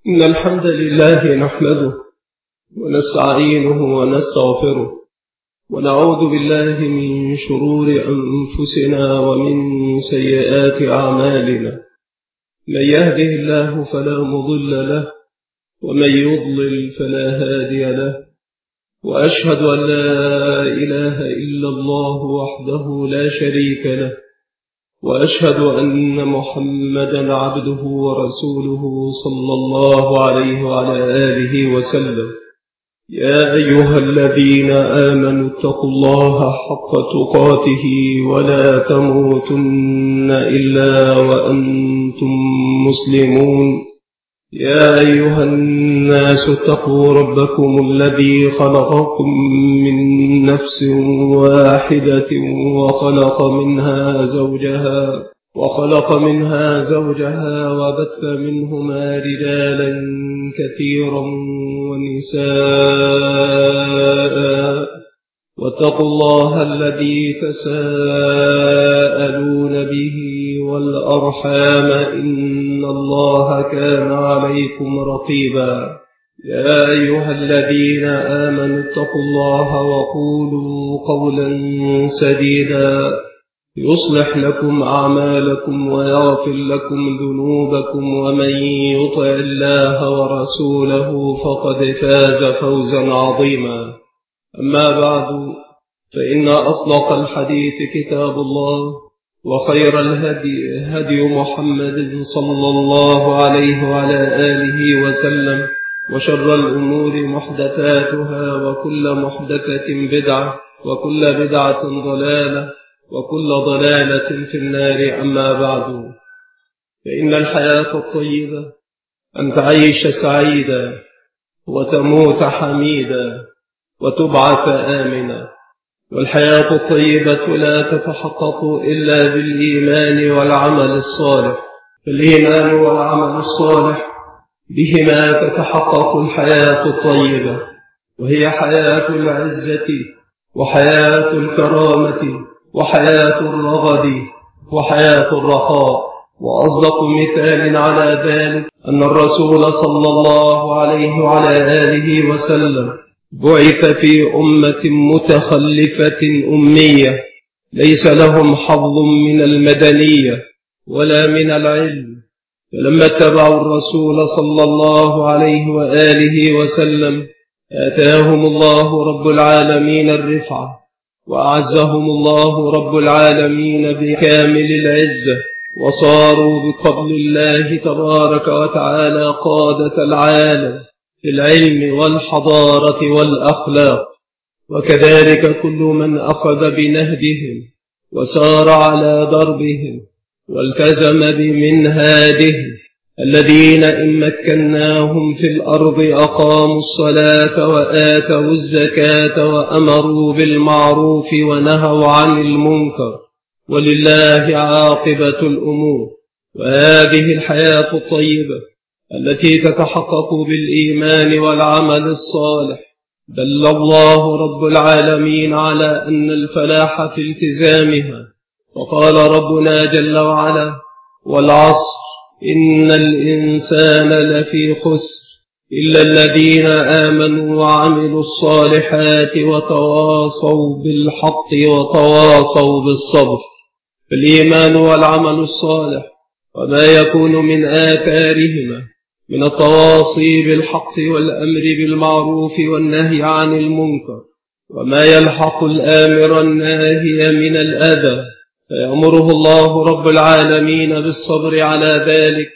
إن الحمد لله نحمده ونستعينه ونستغفره ونعوذ بالله من شرور أنفسنا ومن سيئات أعمالنا. من يهده الله فلا مضل له ومن يضلل فلا هادي له، وأشهد أن لا إله إلا الله وحده لا شريك له، وأشهد أن محمدا عبده ورسوله صلى الله عليه وعلى آله وسلم. يا أيها الذين آمنوا اتقوا الله حق تقاته ولا تموتن إلا وأنتم مسلمون. يا أيها الناس اتقوا ربكم الذي خلقكم من نفس واحدة وخلق منها زوجها وبث منهما رجالا كثيرا ونساء، واتقوا الله الذي تساءلون به والأرحام إن الله كان عليكم رقيبا. يا أيها الذين آمنوا اتقوا الله وقولوا قولا سديدا يصلح لكم أعمالكم ويغفر لكم ذنوبكم، ومن يطع الله ورسوله فقد فاز فوزا عظيما. أما بعد، فإن أصدق الحديث كتاب الله، وخير الهدي هدي محمد صلى الله عليه وعلى آله وسلم، وشر الأمور محدثاتها، وكل محدثة بدعة، وكل بدعة ضلالة، وكل ضلالة في النار. أما بعد، فإن الحياة الطيبة أن تعيش سعيدا وتموت حميدا وتبعث آمنا. والحياة الطيبة لا تتحقق إلا بالإيمان والعمل الصالح، فالإيمان والعمل الصالح بهما تتحقق الحياة الطيبة، وهي حياة العزة وحياة الكرامة وحياة الرغد وحياة الرخاء. وأصدق مثال على ذلك أن الرسول صلى الله عليه وعلى آله وسلم بعث في أمة متخلفة أمية ليس لهم حظ من المدنية ولا من العلم، فلما اتبعوا الرسول صلى الله عليه وآله وسلم آتاهم الله رب العالمين الرفعة، وأعزهم الله رب العالمين بكامل العزة، وصاروا بفضل الله تبارك وتعالى قادة العالم في العلم والحضارة والأخلاق. وكذلك كل من أخذ بنهجهم وسار على دربهم والتزم بمنهاجهم، الذين إن مكناهم في الأرض أقاموا الصلاة وآتوا الزكاة وأمروا بالمعروف ونهوا عن المنكر، ولله عاقبة الأمور. وهذه الحياة الطيبة التي تتحقق بالإيمان والعمل الصالح دل الله رب العالمين على أن الفلاح في التزامها. وقال ربنا جل وعلا: والعصر إن الإنسان لفي خسر إلا الذين آمنوا وعملوا الصالحات وتواصوا بالحق وتواصوا بالصبر. فالإيمان والعمل الصالح وما يكون من آثارهما من التواصي بالحق والأمر بالمعروف والنهي عن المنكر، وما يلحق الآمر الناهي من الأذى فيأمره الله رب العالمين بالصبر على ذلك.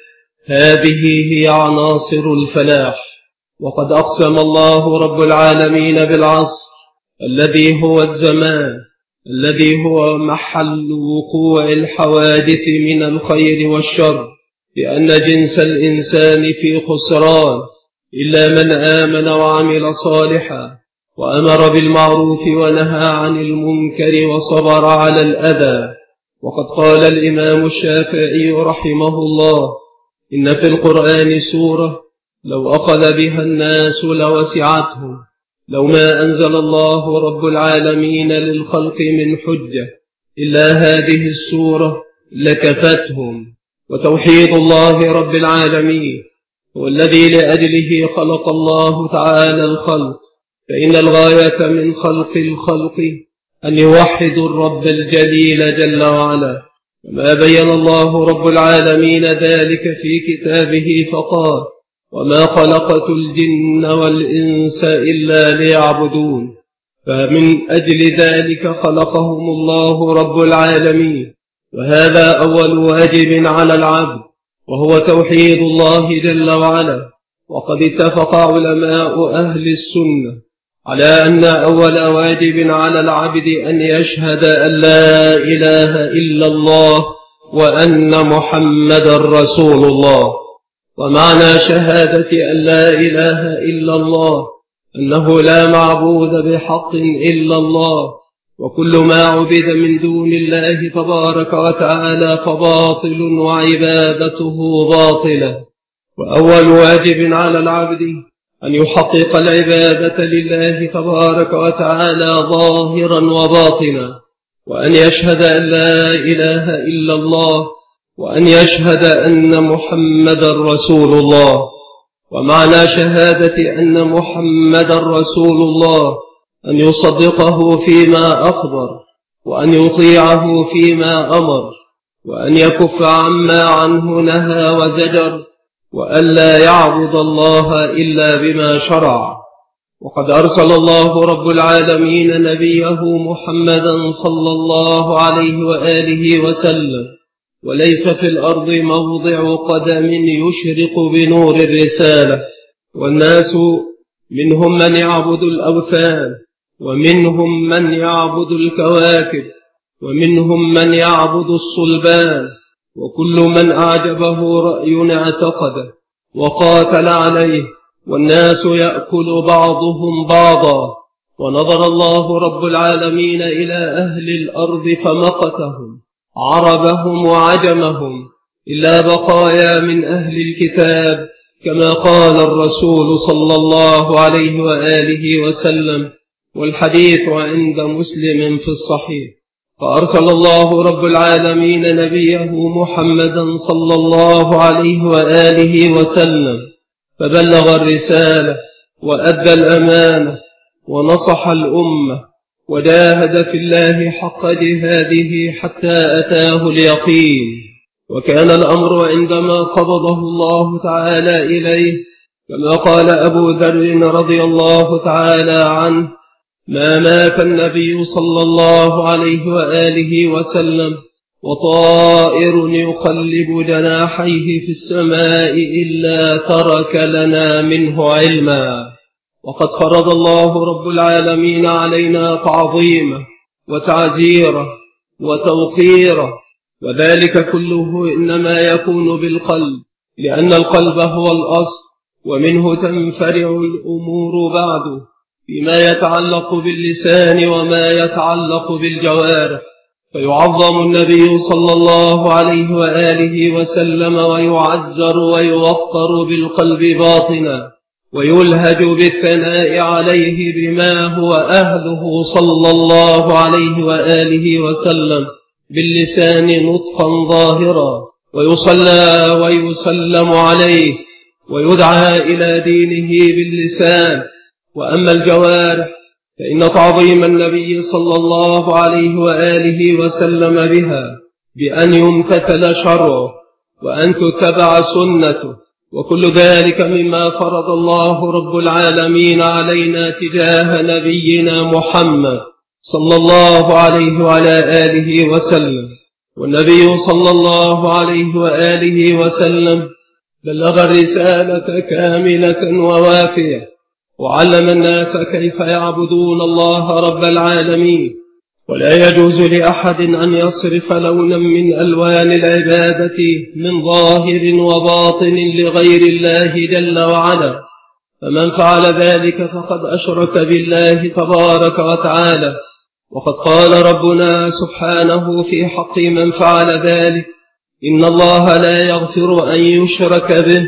هذه هي عناصر الفلاح. وقد أقسم الله رب العالمين بالعصر الذي هو الزمان الذي هو محل وقوع الحوادث من الخير والشر، لأن جنس الإنسان في خسران إلا من آمن وعمل صالحا وأمر بالمعروف ونهى عن المنكر وصبر على الأذى. وقد قال الإمام الشافعي رحمه الله: إن في القرآن سورة لو أخذ بها الناس لوسعتهم، لو ما أنزل الله رب العالمين للخلق من حجة إلا هذه السورة لكفتهم. وتوحيد الله رب العالمين هو الذي لأجله خلق الله تعالى الخلق، فإن الغاية من خلق الخلق أن يوحدوا الرب الجليل جل وعلا، كما بين الله رب العالمين ذلك في كتابه فقال: وما خلقت الجن والإنس إلا ليعبدون. فمن أجل ذلك خلقهم الله رب العالمين، وهذا أول واجب على العبد، وهو توحيد الله جل وعلا. وقد اتفق علماء أهل السنة على أن أول واجب على العبد أن يشهد أن لا إله إلا الله وأن محمدا رسول الله. ومعنى شهادة أن لا إله إلا الله أنه لا معبود بحق إلا الله، وكل ما عبد من دون الله تبارك وتعالى فباطل وعبادته باطلة. وأول واجب على العبد أن يحقق العبادة لله تبارك وتعالى ظاهرا وباطنا، وأن يشهد أن لا إله إلا الله، وأن يشهد أن محمدا رسول الله. ومعنى شهادة أن محمدا رسول الله أن يصدقه فيما أخبر، وأن يطيعه فيما أمر، وأن يكف عما عنه نهى وزجر، وأن لا يعبد الله إلا بما شرع. وقد أرسل الله رب العالمين نبيه محمدا صلى الله عليه وآله وسلم، وليس في الأرض موضع قدم يشرق بنور الرسالة. والناس منهم من يعبد الأوثان، ومنهم من يعبد الكواكب، ومنهم من يعبد الصلبان، وكل من أعجبه رأي اعتقده وقاتل عليه، والناس يأكل بعضهم بعضا. ونظر الله رب العالمين إلى أهل الأرض فمقتهم عربهم وعجمهم إلا بقايا من أهل الكتاب، كما قال الرسول صلى الله عليه وآله وسلم، والحديث عند مسلم في الصحيح. فأرسل الله رب العالمين نبيه محمدا صلى الله عليه وآله وسلم، فبلغ الرسالة وأدى الأمانة ونصح الأمة، وجاهد في الله حق جهاده حتى أتاه اليقين. وكان الأمر عندما قبضه الله تعالى إليه كما قال أبو ذر رضي الله تعالى عنه: ما مات النبي صلى الله عليه وآله وسلم وطائر يقلب جناحيه في السماء إلا ترك لنا منه علما. وقد فرض الله رب العالمين علينا تعظيمه وتعزيره وتوقيره، وذلك كله إنما يكون بالقلب، لأن القلب هو الأصل، ومنه تنفرع الأمور بعده فيما يتعلق باللسان وما يتعلق بالجوارح. فيعظم النبي صلى الله عليه وآله وسلم ويعزر ويوقر بالقلب باطنا، ويلهج بالثناء عليه بما هو أهله صلى الله عليه وآله وسلم باللسان نطقا ظاهرا، ويصلى ويسلم عليه ويدعى إلى دينه باللسان. وأما الجوارح فإن تعظيم النبي صلى الله عليه وآله وسلم بها بأن يمتثل شرعه وأن تتبع سنته، وكل ذلك مما فرض الله رب العالمين علينا تجاه نبينا محمد صلى الله عليه وعلى آله وسلم. والنبي صلى الله عليه وآله وسلم بلغ الرسالة كاملة ووافية، وعلم الناس كيف يعبدون الله رب العالمين. ولا يجوز لأحد أن يصرف لونا من ألوان العبادة من ظاهر وباطن لغير الله جل وعلا، فمن فعل ذلك فقد أشرك بالله تبارك وتعالى. وقد قال ربنا سبحانه في حق من فعل ذلك: إن الله لا يغفر أن يشرك به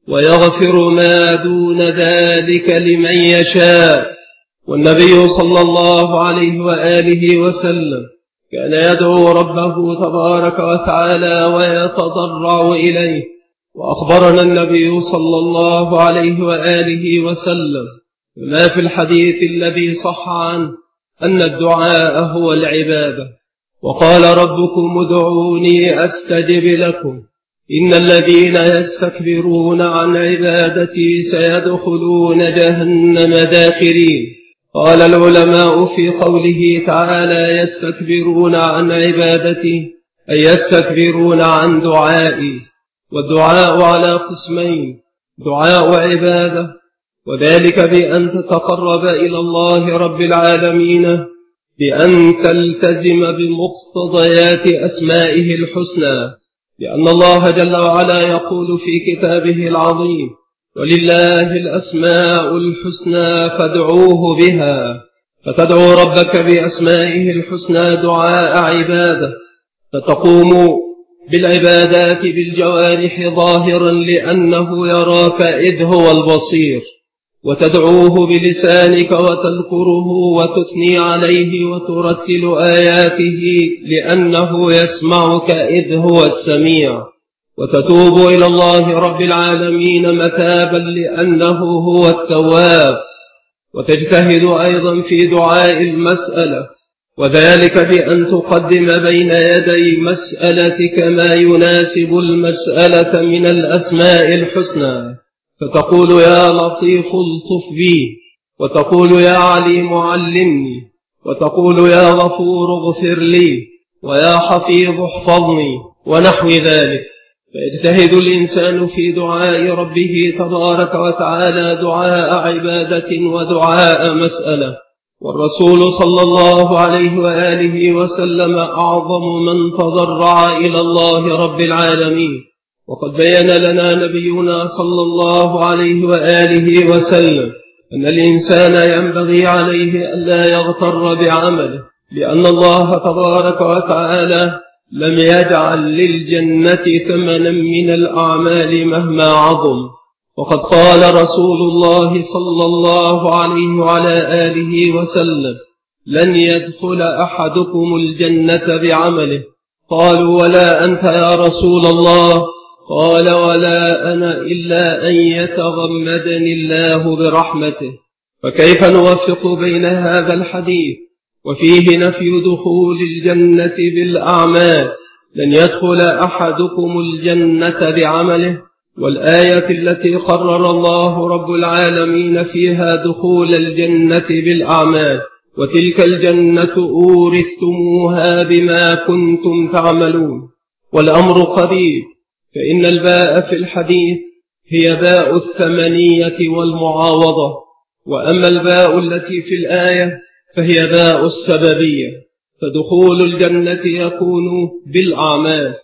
ويغفر ما دون ذلك لمن يشاء. والنبي صلى الله عليه وآله وسلم كان يدعو ربه تبارك وتعالى ويتضرع إليه، وأخبرنا النبي صلى الله عليه وآله وسلم ما في الحديث الذي صح عنه أن الدعاء هو العبادة، وقال ربكم ادعوني أستجب لكم إن الذين يستكبرون عن عبادتي سيدخلون جهنم داخرين. قال العلماء في قوله تعالى يستكبرون عن عبادتي أي يستكبرون عن دعائي، والدعاء على قسمين: دعاء عبادة، وذلك بأن تتقرب إلى الله رب العالمين بأن تلتزم بمقتضيات أسمائه الحسنى، لأن الله جل وعلا يقول في كتابه العظيم: ولله الأسماء الحسنى فادعوه بها. فتدعو ربك بأسمائه الحسنى دعاء عبادة، فتقوم بالعبادات بالجوارح ظاهرا لأنه يراك إذ هو البصير، وتدعوه بلسانك وتذكره وتثني عليه وترتل آياته لأنه يسمعك إذ هو السميع، وتتوب إلى الله رب العالمين متابا لأنه هو التواب، وتجتهد أيضا في دعاء المسألة، وذلك بأن تقدم بين يدي مسألتك ما يناسب المسألة من الأسماء الحسنى، فتقول يا لطيف الطف بي، وتقول يا عليم علمني، وتقول يا غفور اغفر لي، ويا حفيظ احفظني، ونحو ذلك. فيجتهد الإنسان في دعاء ربه تبارك وتعالى دعاء عبادة ودعاء مسألة. والرسول صلى الله عليه وآله وسلم أعظم من تضرع إلى الله رب العالمين، وقد بين لنا نبينا صلى الله عليه وآله وسلم أن الإنسان ينبغي عليه ألا يغتر بعمله، لأن الله تبارك وتعالى لم يجعل للجنة ثمنا من الأعمال مهما عظم. وقد قال رسول الله صلى الله عليه وعلى آله وسلم: لن يدخل أحدكم الجنة بعمله. قالوا: ولا أنت يا رسول الله؟ قال: ولا أنا إلا أن يتغمدني الله برحمته. فكيف نوفق بين هذا الحديث وفيه نفي دخول الجنة بالأعمال، لن يدخل أحدكم الجنة بعمله، والآية التي قرر الله رب العالمين فيها دخول الجنة بالأعمال: وتلك الجنة أورثتموها بما كنتم تعملون. والأمر قريب، فإن الباء في الحديث هي باء الثمنية والمعاوضة، وأما الباء التي في الآية فهي باء السببية، فدخول الجنة يكون بالأعمال،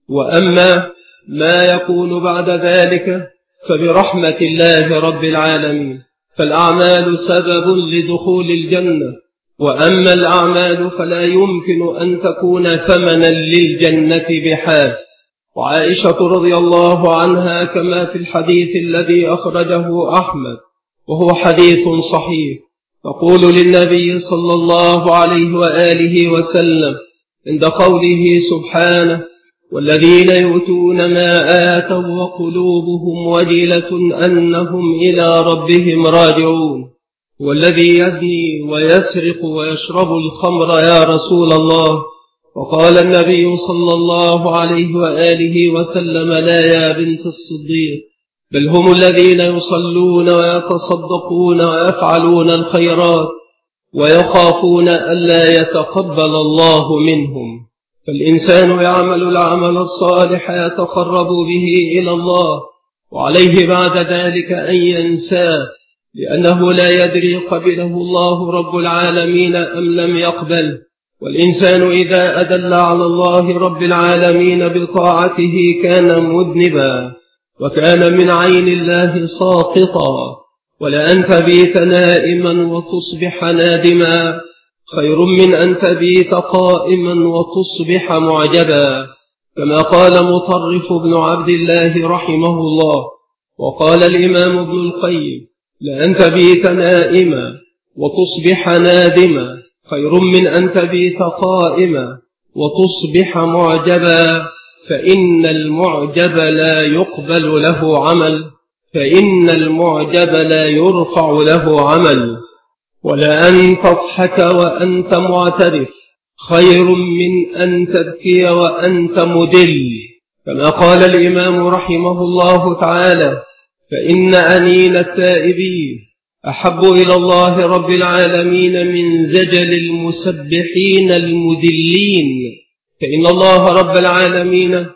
وأما ما يكون بعد ذلك فبرحمة الله رب العالمين. فالأعمال سبب لدخول الجنة، وأما الأعمال فلا يمكن أن تكون ثمنا للجنة بحال. وعائشة رضي الله عنها كما في الحديث الذي أخرجه أحمد وهو حديث صحيح، تقول للنبي صلى الله عليه وآله وسلم عند قوله سبحانه: والذين يؤتون ما آتوا وقلوبهم وجلة أنهم إلى ربهم راجعون: والذي يزني ويسرق ويشرب الخمر يا رسول الله؟ وقال النبي صلى الله عليه وآله وسلم: لا يا بنت الصديق، بل هم الذين يصلون ويتصدقون ويفعلون الخيرات ويخافون ألا يتقبل الله منهم. فالإنسان يعمل العمل الصالح يتقرب به إلى الله، وعليه بعد ذلك أن ينساه، لأنه لا يدري قبله الله رب العالمين أم لم يقبل. والإنسان إذا أدل على الله رب العالمين بطاعته كان مذنبا، وكان من عين الله ساقطا. ولأن تبيت نائما وتصبح نادما خير من أن تبيت قائما وتصبح معجبا، كما قال مطرف بن عبد الله رحمه الله. وقال الإمام ابن القيم: لأن تبيت نائما وتصبح نادما خير من أن تبيت قائما وتصبح معجبا، فإن المعجب لا يقبل له عمل، فإن المعجب لا يرفع له عمل. ولأن تضحك وأنت معترف خير من أن تبكي وأنت مدل، كما قال الإمام رحمه الله تعالى: فإن أنين التائبين أحب إلى الله رب العالمين من زجل المسبحين المدلين. فإن الله رب العالمين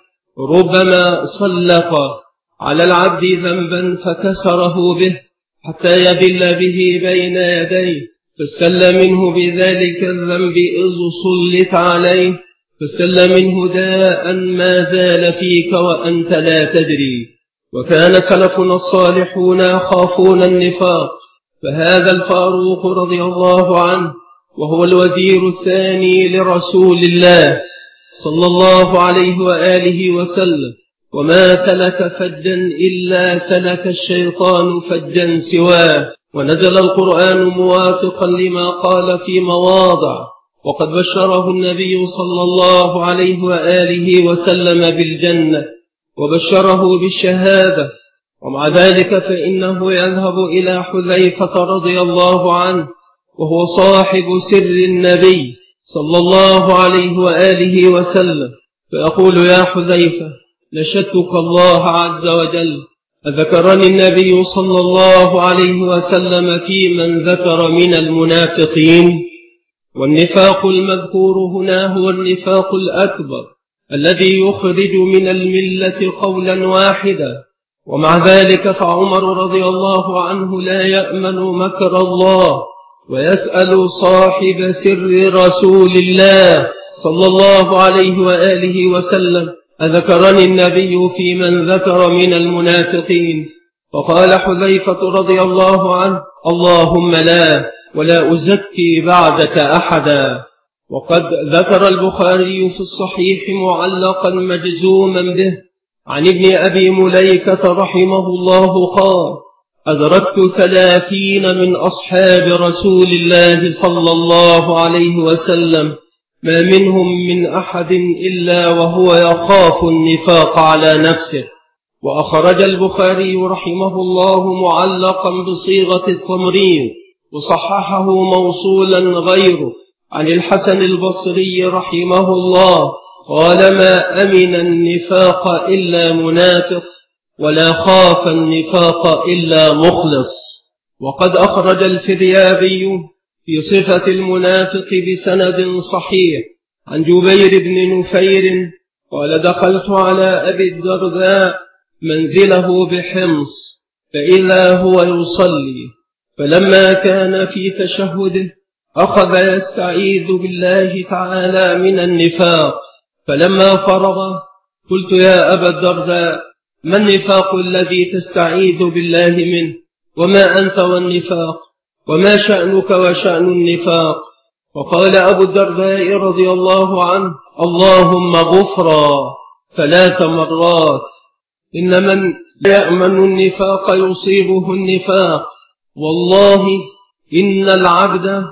ربما سلط على العبد ذنبا فكسره به حتى يذل به بين يديه، فاستل منه بذلك الذنب إذ سلط عليه، فاستل منه داء ما زال فيك وأنت لا تدري. وكان سلفنا الصالحون يخافون النفاق، فهذا الفاروق رضي الله عنه وهو الوزير الثاني لرسول الله صلى الله عليه وآله وسلم، وما سلك فجا إلا سلك الشيطان فجا سواه. ونزل القرآن موافقا لما قال في مواضع، وقد بشره النبي صلى الله عليه وآله وسلم بالجنة وبشره بالشهادة. ومع ذلك فإنه يذهب إلى حذيفة رضي الله عنه وهو صاحب سر النبي صلى الله عليه وآله وسلم، فيقول: يا حذيفة، نشدتك الله عز وجل، أذكرني النبي صلى الله عليه وسلم في من ذكر من المنافقين؟ والنفاق المذكور هنا هو النفاق الأكبر الذي يخرج من الملة قولا واحدا. ومع ذلك فعمر رضي الله عنه لا يأمن مكر الله، ويسأل صاحب سر رسول الله صلى الله عليه وآله وسلم: أذكرني النبي في من ذكر من المنافقين؟ فقال حذيفة رضي الله عنه: اللهم لا، ولا أزكي بعدك أحدا. وقد ذكر البخاري في الصحيح معلقا مجزوما به عن ابن أبي مليكة رحمه الله قال: أدركت 30 من أصحاب رسول الله صلى الله عليه وسلم ما منهم من أحد إلا وهو يخاف النفاق على نفسه. وأخرج البخاري رحمه الله معلقا بصيغة التمريض، وصححه موصولا غيره عن الحسن البصري رحمه الله قال: ما أمن النفاق إلا منافق، ولا خاف النفاق إلا مخلص. وقد أخرج الفريابي في صفة المنافق بسند صحيح عن جبير بن نفير قال: دخلت على أبي الدرداء منزله بحمص فإذا هو يصلي، فلما كان في تشهده أخذ يستعيذ بالله تعالى من النفاق، فلما فرغ قلت: يا أبا الدرداء، ما النفاق الذي تستعيذ بالله منه؟ وما أنت والنفاق؟ وما شأنك وشأن النفاق؟ فقال أبو الدرداء رضي الله عنه: اللهم غفرا 3 مرات. إن من يأمن النفاق يصيبه النفاق. والله إن العبد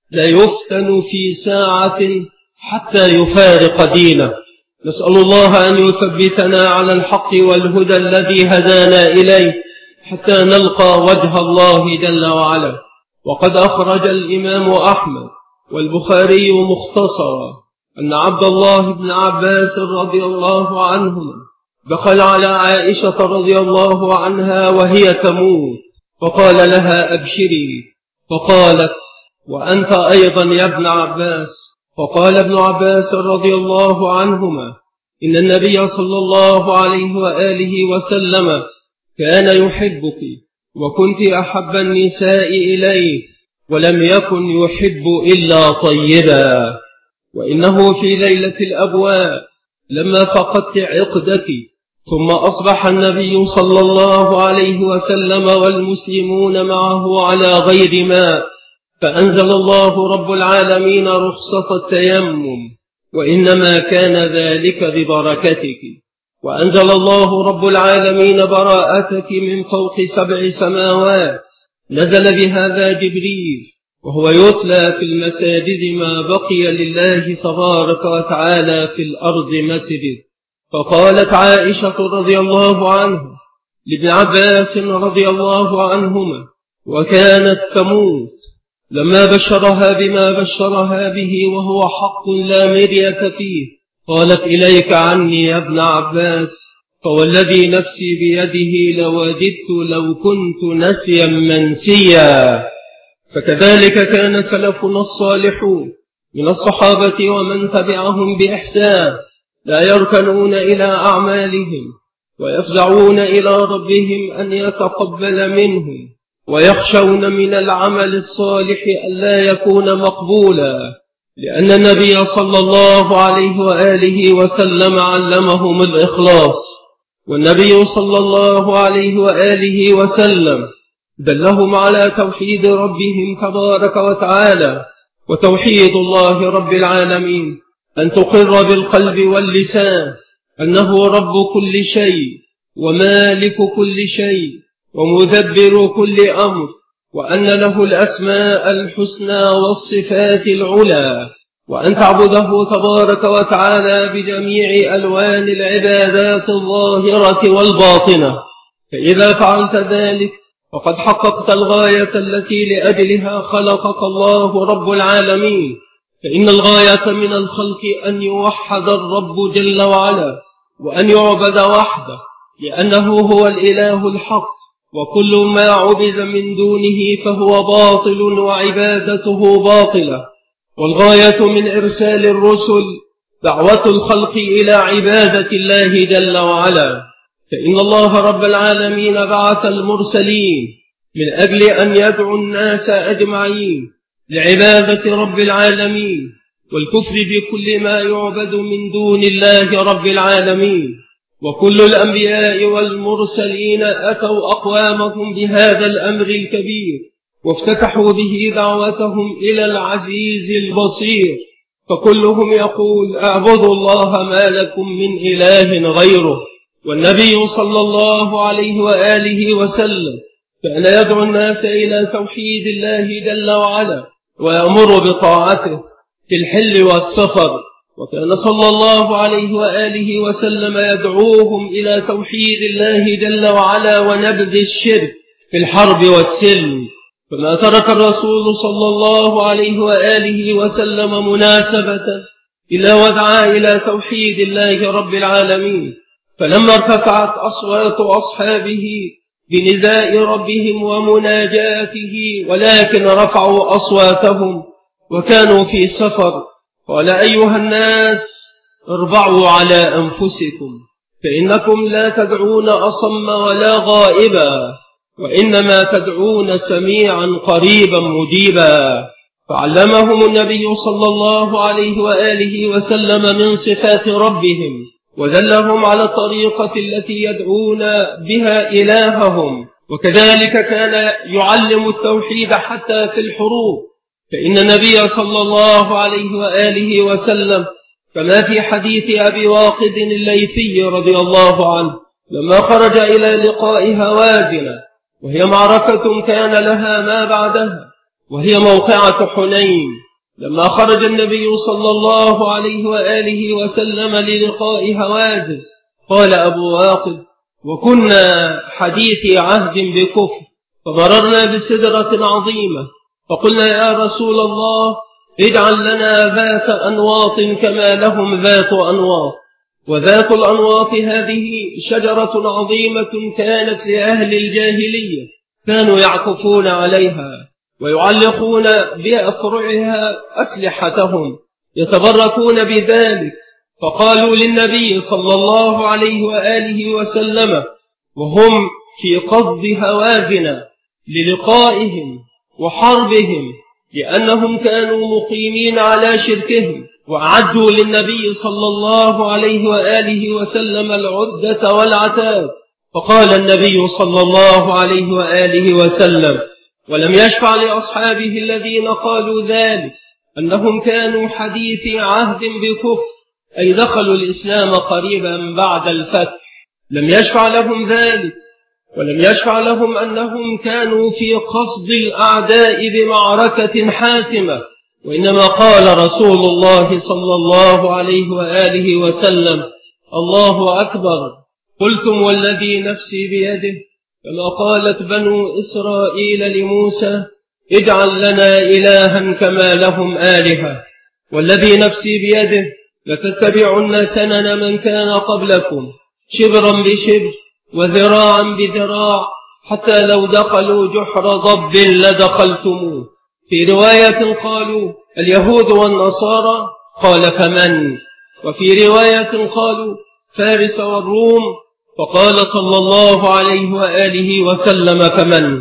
ليفتن في ساعة حتى يفارق دينه. نسأل الله أن يثبتنا على الحق والهدى الذي هدانا إليه حتى نلقى وجه الله جل وعلا. وقد أخرج الإمام أحمد والبخاري مختصرا أن عبد الله بن عباس رضي الله عنهما دخل على عائشة رضي الله عنها وهي تموت، فقال لها: أبشري. فقالت: وأنت أيضا يا ابن عباس؟ فقال ابن عباس رضي الله عنهما: إن النبي صلى الله عليه وآله وسلم كان يحبك، وكنت أحب النساء إليه، ولم يكن يحب إلا طيبا. وإنه في ليلة الأبواب لما فقدت عقدك ثم أصبح النبي صلى الله عليه وسلم والمسلمون معه على غير ماء، فأنزل الله رب العالمين رخصة التيمم، وإنما كان ذلك ببركتك. وأنزل الله رب العالمين براءتك من فوق 7 سماوات، نزل بهذا جبريل وهو يتلى في المساجد ما بقي لله تبارك وتعالى في الأرض مسجد. فقالت عائشة رضي الله عنها لابن عباس رضي الله عنهما: وكانت تموت لما بشرها بما بشرها به وهو حق لا مرية فيه. قالت: إليك عني يا ابن عباس، فوالذي نفسي بيده لوددت لو كنت نسيا منسيا. فكذلك كان سلفنا الصالحون من الصحابة ومن تبعهم بإحسان، لا يركنون إلى أعمالهم ويفزعون إلى ربهم أن يتقبل منهم، ويخشون من العمل الصالح ألا يكون مقبولا، لأن النبي صلى الله عليه وآله وسلم علمهم الإخلاص، والنبي صلى الله عليه وآله وسلم دلهم على توحيد ربهم تبارك وتعالى. وتوحيد الله رب العالمين أن تقر بالقلب واللسان أنه رب كل شيء ومالك كل شيء ومدبر كل أمر، وأن له الأسماء الحسنى والصفات العلى، وأن تعبده تبارك وتعالى بجميع ألوان العبادات الظاهرة والباطنة. فإذا فعلت ذلك فقد حققت الغاية التي لأجلها خلقك الله رب العالمين. فإن الغاية من الخلق أن يوحد الرب جل وعلا وأن يعبد وحده، لأنه هو الإله الحق، وكل ما عبد من دونه فهو باطل وعبادته باطلة. والغاية من إرسال الرسل دعوة الخلق إلى عبادة الله جل وعلا. فإن الله رب العالمين بعث المرسلين من أجل أن يدعو الناس أجمعين لعبادة رب العالمين والكفر بكل ما يعبد من دون الله رب العالمين. وكل الأنبياء والمرسلين أتوا أقوامهم بهذا الأمر الكبير، وافتتحوا به دعوتهم إلى العزيز البصير، فكلهم يقول: اعبدوا الله ما لكم من إله غيره. والنبي صلى الله عليه وآله وسلم كان يدعو الناس إلى توحيد الله جل وعلا ويأمر بطاعته في الحل والسفر، وكان صلى الله عليه وآله وسلم يدعوهم إلى توحيد الله جل وعلا ونبذ الشرك في الحرب والسلم. فما ترك الرسول صلى الله عليه وآله وسلم مناسبة إلا ودعا إلى توحيد الله رب العالمين. فلما ارتفعت أصوات أصحابه بنداء ربهم ومناجاته ولكن رفعوا أصواتهم وكانوا في سفر، قال: أيها الناس اربعوا على أنفسكم، فإنكم لا تدعون أصم ولا غائبا، وإنما تدعون سميعا قريبا مجيبا. فعلمهم النبي صلى الله عليه وآله وسلم من صفات ربهم، ودلهم على الطريقة التي يدعون بها إلههم. وكذلك كان يعلم التوحيد حتى في الحروب، فإن النبي صلى الله عليه وآله وسلم كما في حديث أبي واقد الليثي رضي الله عنه لما خرج إلى لقاء هوازن، وهي معركة كان لها ما بعدها، وهي موقعة حنين. لما خرج النبي صلى الله عليه وآله وسلم للقاء هوازن قال أبو واقد: وكنا حديث عهد بكفر، فمررنا بسدرة عظيمة، فقلنا: يا رسول الله، اجعل لنا ذات أنواط كما لهم ذات أنواط. وذات الأنواط هذه شجرة عظيمة كانت لأهل الجاهلية، كانوا يعكفون عليها ويعلقون بأفرعها أسلحتهم يتبركون بذلك. فقالوا للنبي صلى الله عليه وآله وسلم وهم في قصد هوازن للقائهم وحربهم، لأنهم كانوا مقيمين على شركهم، وأعدوا للنبي صلى الله عليه وآله وسلم العدة والعتاد. فقال النبي صلى الله عليه وآله وسلم ولم يشفع لأصحابه الذين قالوا ذلك أنهم كانوا حديث عهد بكفر، أي دخلوا الإسلام قريبا بعد الفتح. لم يشفع لهم ذلك، ولم يشفع لهم أنهم كانوا في قصد الأعداء بمعركة حاسمة، وإنما قال رسول الله صلى الله عليه وآله وسلم: الله أكبر. قلتم والذي نفسي بيده، كما قالت بنو إسرائيل لموسى اجعل لنا إلها كما لهم آلهة. والذي نفسي بيده لتتبعن سنن من كان قبلكم شبرا بشبر وذراعا بذراع حتى لو دخلوا جحر ضب لدخلتموه. في رواية قالوا اليهود والنصارى، قال كمن. وفي رواية قالوا فارس والروم، فقال صلى الله عليه وآله وسلم كمن.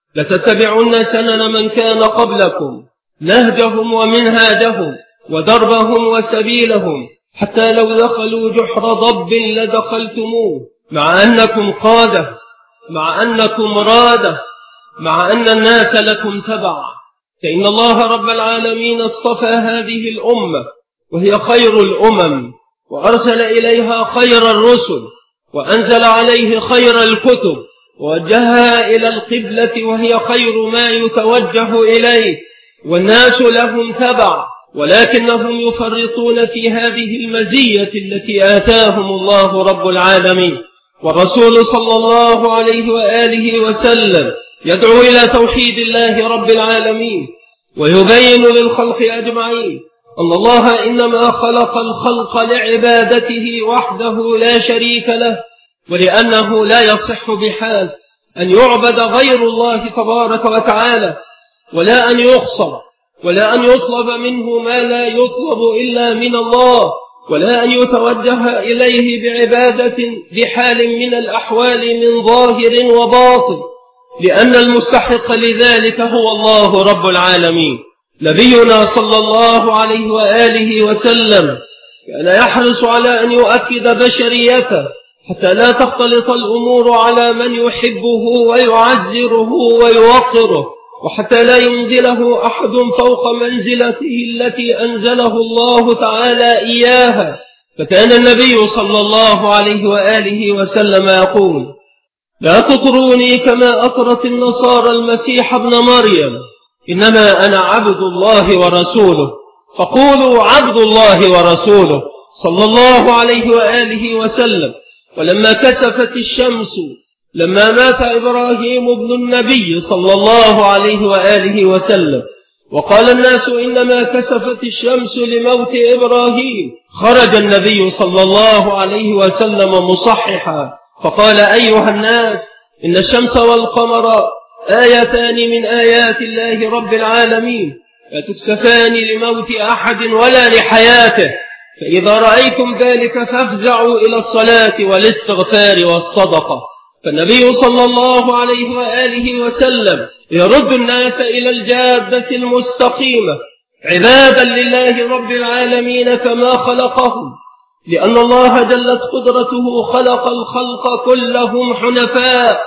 لتتبعن سنن من كان قبلكم نهجهم ومنهاجهم ودربهم وسبيلهم حتى لو دخلوا جحر ضب لدخلتموه، مع أنكم قادة، مع أنكم رادة، مع أن الناس لكم تبع. فإن الله رب العالمين اصطفى هذه الأمة وهي خير الأمم، وأرسل إليها خير الرسل، وأنزل عليه خير الكتب، ووجهها إلى القبلة وهي خير ما يتوجه إليه، والناس لهم تبع، ولكنهم يفرطون في هذه المزية التي آتاهم الله رب العالمين. والرسول صلى الله عليه وآله وسلم يدعو إلى توحيد الله رب العالمين، ويبين للخلق أجمعين أن الله إنما خلق الخلق لعبادته وحده لا شريك له، ولأنه لا يصح بحال أن يعبد غير الله تبارك وتعالى، ولا أن يخصر، ولا أن يطلب منه ما لا يطلب إلا من الله، ولا أن يتوجه إليه بعبادة بحال من الأحوال من ظاهر وباطن، لأن المستحق لذلك هو الله رب العالمين. نبينا صلى الله عليه وآله وسلم كان يحرص على أن يؤكد بشريته حتى لا تختلط الأمور على من يحبه ويعزره ويوقره، وحتى لا ينزله أحد فوق منزلته التي أنزله الله تعالى إياها. فكان النبي صلى الله عليه وآله وسلم يقول لا تطروني كما أطرت النصارى المسيح ابن مريم، إنما أنا عبد الله ورسوله، فقولوا عبد الله ورسوله صلى الله عليه وآله وسلم. ولما كسفت الشمس لما مات إبراهيم ابن النبي صلى الله عليه وآله وسلم وقال الناس إنما كسفت الشمس لموت إبراهيم، خرج النبي صلى الله عليه وسلم مصححا فقال أيها الناس إن الشمس والقمر آيتان من آيات الله رب العالمين لا تكسفان لموت أحد ولا لحياته، فإذا رأيتم ذلك فافزعوا إلى الصلاة والاستغفار والصدقة. فالنبي صلى الله عليه وآله وسلم يرد الناس إلى الجادة المستقيمة عبادا لله رب العالمين كما خلقهم، لأن الله جلت قدرته خلق الخلق كلهم حنفاء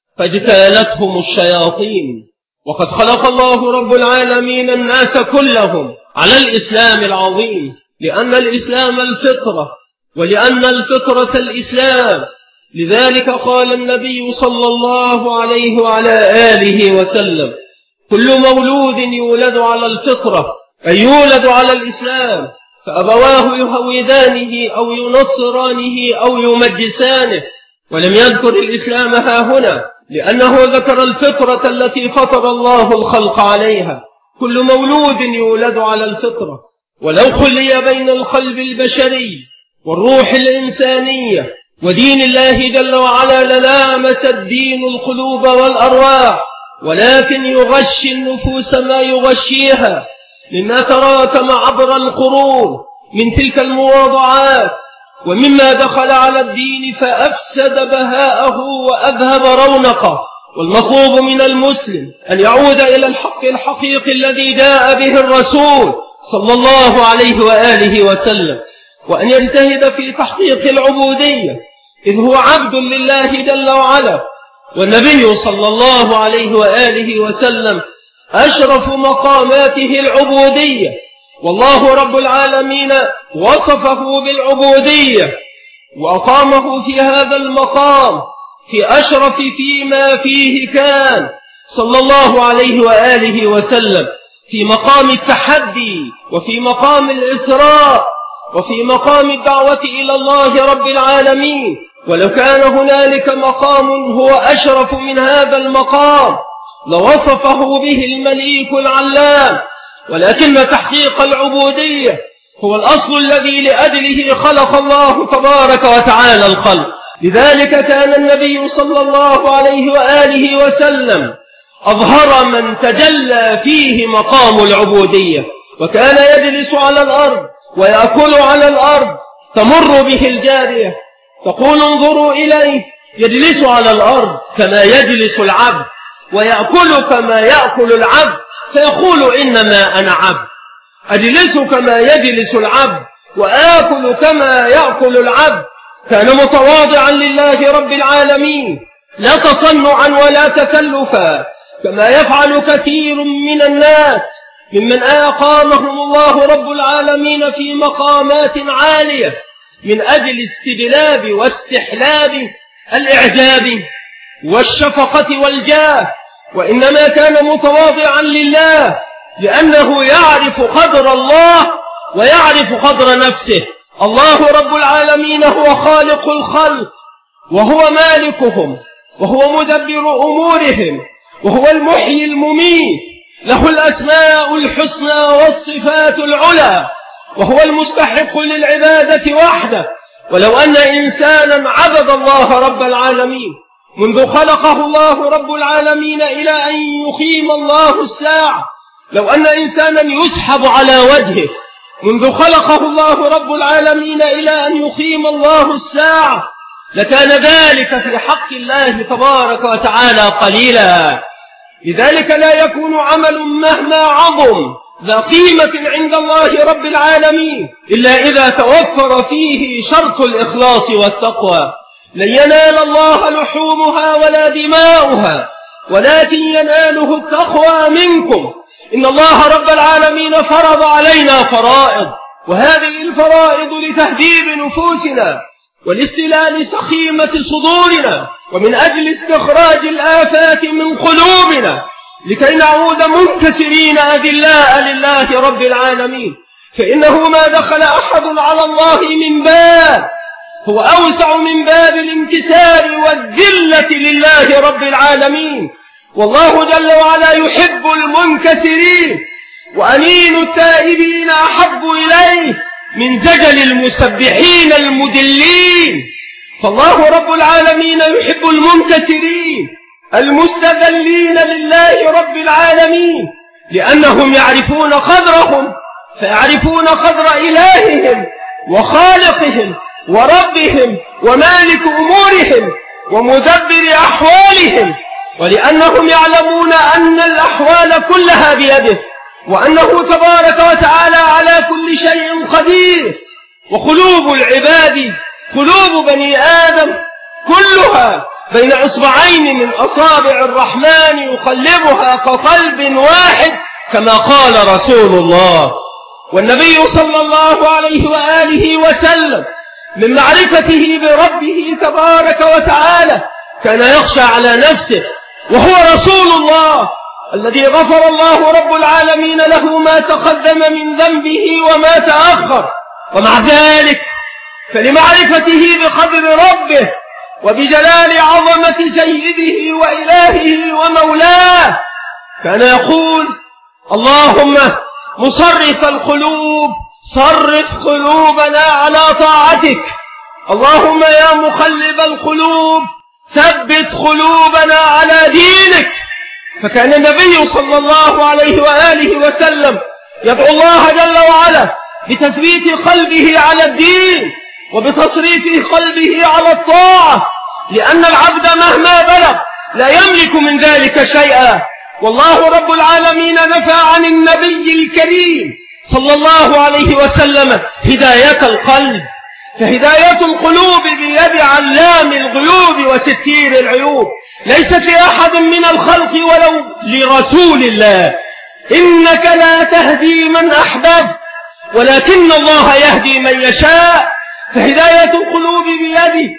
فاجتالتهم الشياطين. وقد خلق الله رب العالمين الناس كلهم على الإسلام العظيم، لأن الإسلام الفطرة، ولأن الفطرة الإسلام. لذلك قال النبي صلى الله عليه وعلى آله وسلم كل مولود يولد على الفطرة أي يولد على الإسلام، فأبواه يهودانه أو ينصرانه أو يمجسانه. ولم يذكر الإسلام هاهنا لأنه ذكر الفطرة التي فطر الله الخلق عليها. كل مولود يولد على الفطرة، ولو خلي بين القلب البشري والروح الإنسانية ودين الله جل وعلا للامس الدين القلوب والأرواح، ولكن يغشي النفوس ما يغشيها مما تراكم عبر القرون من تلك المواضعات ومما دخل على الدين فأفسد بهاءه وأذهب رونقه. والمطلوب من المسلم أن يعود إلى الحق الحقيقي الذي جاء به الرسول صلى الله عليه وآله وسلم، وأن يجتهد في تحقيق العبودية إذ هو عبد لله جل وعلا. والنبي صلى الله عليه وآله وسلم أشرف مقاماته العبودية، والله رب العالمين وصفه بالعبودية وأقامه في هذا المقام في أشرف فيما فيه كان صلى الله عليه وآله وسلم، في مقام التحدي وفي مقام الإسراء وفي مقام الدعوة إلى الله رب العالمين. ولو كان هنالك مقام هو أشرف من هذا المقام لوصفه به المليك العلام، ولكن تحقيق العبودية هو الأصل الذي لأجله خلق الله تبارك وتعالى الخلق. لذلك كان النبي صلى الله عليه وآله وسلم أظهر من تجلى فيه مقام العبودية، وكان يجلس على الأرض ويأكل على الأرض، تمر به الجارية تقول انظروا إليه يجلس على الأرض كما يجلس العبد، ويأكل كما يأكل العبد، فيقول إنما أنا عبد، أجلس كما يجلس العبد وآكل كما يأكل العبد. كان متواضعا لله رب العالمين، لا تصنعا ولا تكلفا كما يفعل كثير من الناس ممن أقامهم الله رب العالمين في مقامات عالية من أجل استجلاب واستحلاب الإعجاب والشفقة والجاه، وإنما كان متواضعا لله لأنه يعرف قدر الله ويعرف قدر نفسه. الله رب العالمين هو خالق الخلق، وهو مالكهم، وهو مدبر أمورهم، وهو المحيي المميت، له الأسماء الحسنى والصفات العلى، وهو المستحق للعبادة وحده. ولو أن إنسانا عبد الله رب العالمين منذ خلقه الله رب العالمين إلى أن يقيم الله الساعة، لو أن إنسانا يسحب على وجهه منذ خلقه الله رب العالمين إلى أن يقيم الله الساعة، لكان ذلك في حق الله تبارك وتعالى قليلا. لذلك لا يكون عمل مهما عظم ذا قيمة عند الله رب العالمين إلا إذا توفر فيه شرط الإخلاص والتقوى. لن ينال الله لحومها ولا دماؤها ولكن يناله التقوى منكم. إن الله رب العالمين فرض علينا فرائض، وهذه الفرائض لتهذيب نفوسنا والاستلال سخيمة صدورنا، ومن أجل استخراج الآفات من قلوبنا، لكي نعود منكسرين أذلاء لله رب العالمين. فإنه ما دخل أحد على الله من باب هو أوسع من باب الانكسار والذلة لله رب العالمين. والله جل وعلا يحب المنكسرين، وأنين التائبين أحب إليه من زجل المسبحين المدلين. فالله رب العالمين يحب المنكسرين المستذلين لله رب العالمين، لأنهم يعرفون قدرهم، فيعرفون قدر إلههم وخالقهم وربهم ومالك أمورهم ومدبر أحوالهم، ولأنهم يعلمون أن الأحوال كلها بيده، وأنه تبارك وتعالى على كل شيء قدير. وقلوب العباد قلوب بني آدم كلها بين إصبعين من أصابع الرحمن يقلبها كقلب واحد، كما قال رسول الله. والنبي صلى الله عليه وآله وسلم من معرفته بربه تبارك وتعالى كان يخشى على نفسه، وهو رسول الله الذي غفر الله رب العالمين له ما تقدم من ذنبه وما تأخر. ومع ذلك فلمعرفته بقدر ربه وبجلال عظمة سيده وإلهه ومولاه كان يقول: اللهم مصرف القلوب صرف قلوبنا على طاعتك، اللهم يا مقلب القلوب ثبت قلوبنا على دينك. فكان النبي صلى الله عليه وآله وسلم يدعو الله جل وعلا بتثبيت قلبه على الدين وبتصريف قلبه على الطاعة، لأن العبد مهما بلغ لا يملك من ذلك شيئا. والله رب العالمين نفى عن النبي الكريم صلى الله عليه وسلم هداية القلب، فهداية القلوب بيد علام الغيوب وستير العيوب، ليست لأحد من الخلق ولو لرسول الله. إنك لا تهدي من أحببت ولكن الله يهدي من يشاء. فهداية القلوب بيد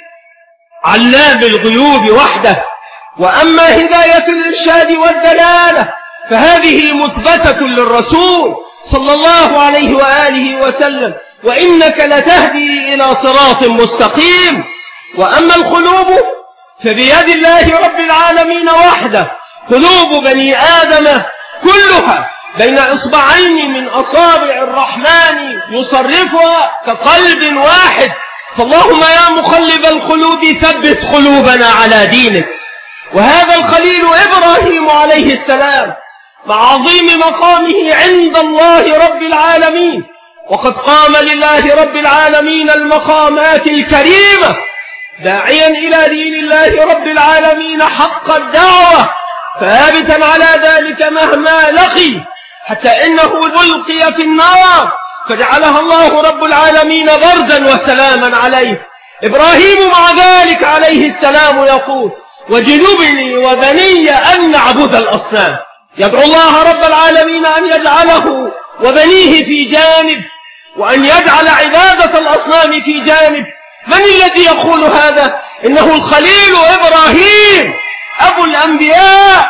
علام الغيوب وحده، وأما هداية الإرشاد والدلالة فهذه مثبتة للرسول صلى الله عليه وآله وسلم وإنك لتهدي إلى صراط مستقيم. وأما القلوب فبيد الله رب العالمين وحده، قلوب بني آدم كلها بين إصبعين من أصابع الرحمن يصرفها كقلب واحد. فاللهم يا مقلب القلوب ثبت قلوبنا على دينك. وهذا الخليل إبراهيم عليه السلام مع عظيم مقامه عند الله رب العالمين، وقد قام لله رب العالمين المقامات الكريمة داعيا إلى دين الله رب العالمين حق الدعوة، ثابتا على ذلك مهما لقي، حتى إنه ألقي في النار فجعلها الله رب العالمين بردا وسلاما عليه. إبراهيم مع ذلك عليه السلام يقول: وجنبني وبني أن نعبد الأصنام. يدعو الله رب العالمين أن يجعله وبنيه في جانب، وأن يجعل عبادة الأصنام في جانب. من الذي يقول هذا؟ إنه الخليل إبراهيم أبو الأنبياء،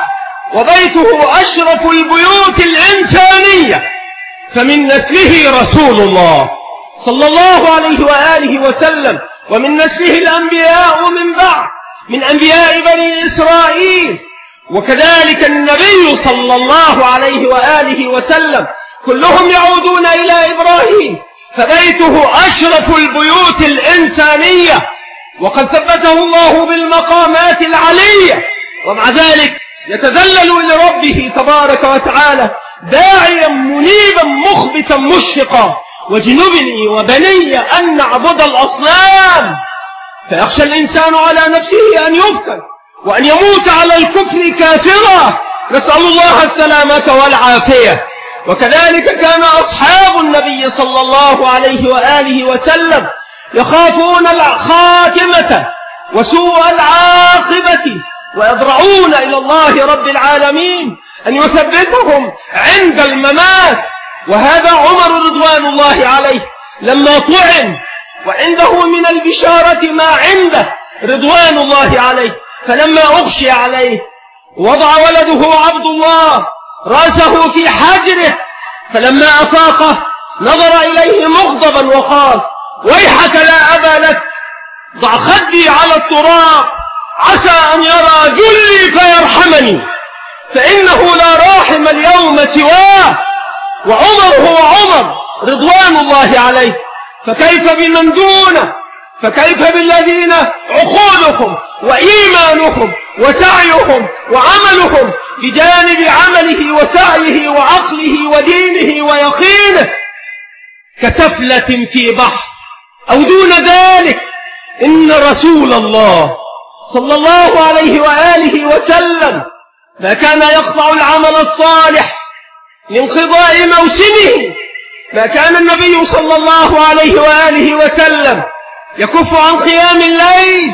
وبيته أشرف البيوت الإنسانية، فمن نسله رسول الله صلى الله عليه وآله وسلم، ومن نسله الأنبياء من بعد، من أنبياء بني إسرائيل، وكذلك النبي صلى الله عليه وآله وسلم، كلهم يعودون إلى إبراهيم، فبيته أشرف البيوت الإنسانية، وقد ثبته الله بالمقامات العلية، ومع ذلك يتذلل لربه تبارك وتعالى داعيا منيبا مخبتا مشفقا: وجنبني وبني أن نعبد الأصنام. فيخشى الإنسان على نفسه أن يفتن وأن يموت على الكفر كافرا، نسأل الله السلامة والعافية. وكذلك كان أصحاب النبي صلى الله عليه وآله وسلم يخافون الخاتمة وسوء العاقبة، ويضرعون إلى الله رب العالمين أن يثبتهم عند الممات. وهذا عمر رضوان الله عليه لما طعن وعنده من البشارة ما عنده رضوان الله عليه، فلما أغشي عليه وضع ولده عبد الله رأسه في حجره، فلما أفاق نظر إليه مغضبا وقال: ويحك لا أبا لك، ضع خدي على التراب عسى أن يرى جلي فيرحمني، فإنه لا راحم اليوم سواه. وعمر هو عمر رضوان الله عليه، فكيف بمن دونه؟ فكيف بالذين عقولهم وإيمانهم وسعيهم وعملهم بجانب عمله وسعيه وعقله ودينه ويقينه كتفلة في بحر أو دون ذلك؟ إن رسول الله صلى الله عليه وآله وسلم ما كان يقطع العمل الصالح لانقضاء موسمه، ما كان النبي صلى الله عليه وآله وسلم يكف عن قيام الليل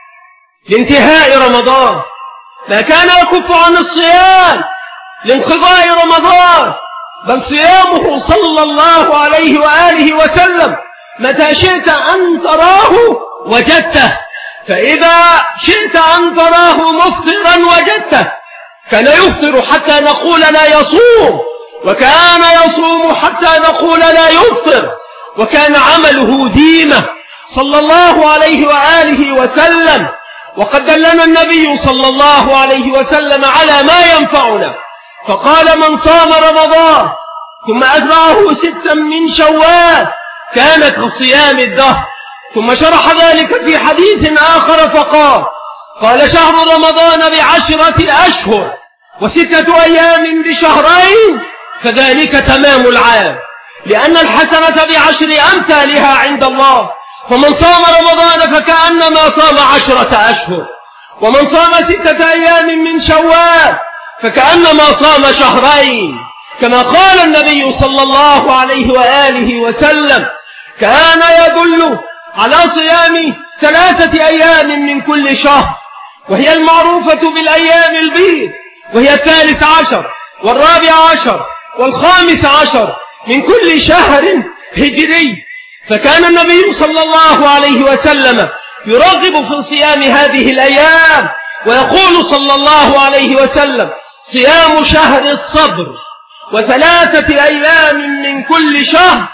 لانتهاء رمضان، ما كان يكف عن الصيام لانقضاء رمضان، بل صيامه صلى الله عليه وآله وسلم متى شئت أن تراه وجدته، فإذا شئت أن تراه مفطرا وجدته. كان يفطر حتى نقول لا يصوم، وكان يصوم حتى نقول لا يفطر، وكان عمله ديمة صلى الله عليه وآله وسلم. وقد دلنا النبي صلى الله عليه وسلم على ما ينفعنا، فقال: من صام رمضان ثم أتبعه 6 من شوال كان كصيام الدهر. ثم شرح ذلك في حديث آخر فقال: قال: شهر رمضان ب10 أشهر و6 أيام بشهرين، فذلك تمام العام، لأن الحسنة ب10 أمثالها عند الله. فمن صام رمضان فكأنما صام 10 أشهر، ومن صام 6 أيام من شوال فكأنما صام شهرين، كما قال النبي صلى الله عليه وآله وسلم: كان يدل على صيام 3 أيام من كل شهر، وهي المعروفة بالأيام البيض، وهي 13 و14 و15 من كل شهر هجري. فكان النبي صلى الله عليه وسلم يرغب في صيام هذه الأيام، ويقول صلى الله عليه وسلم: صيام شهر الصبر و3 أيام من كل شهر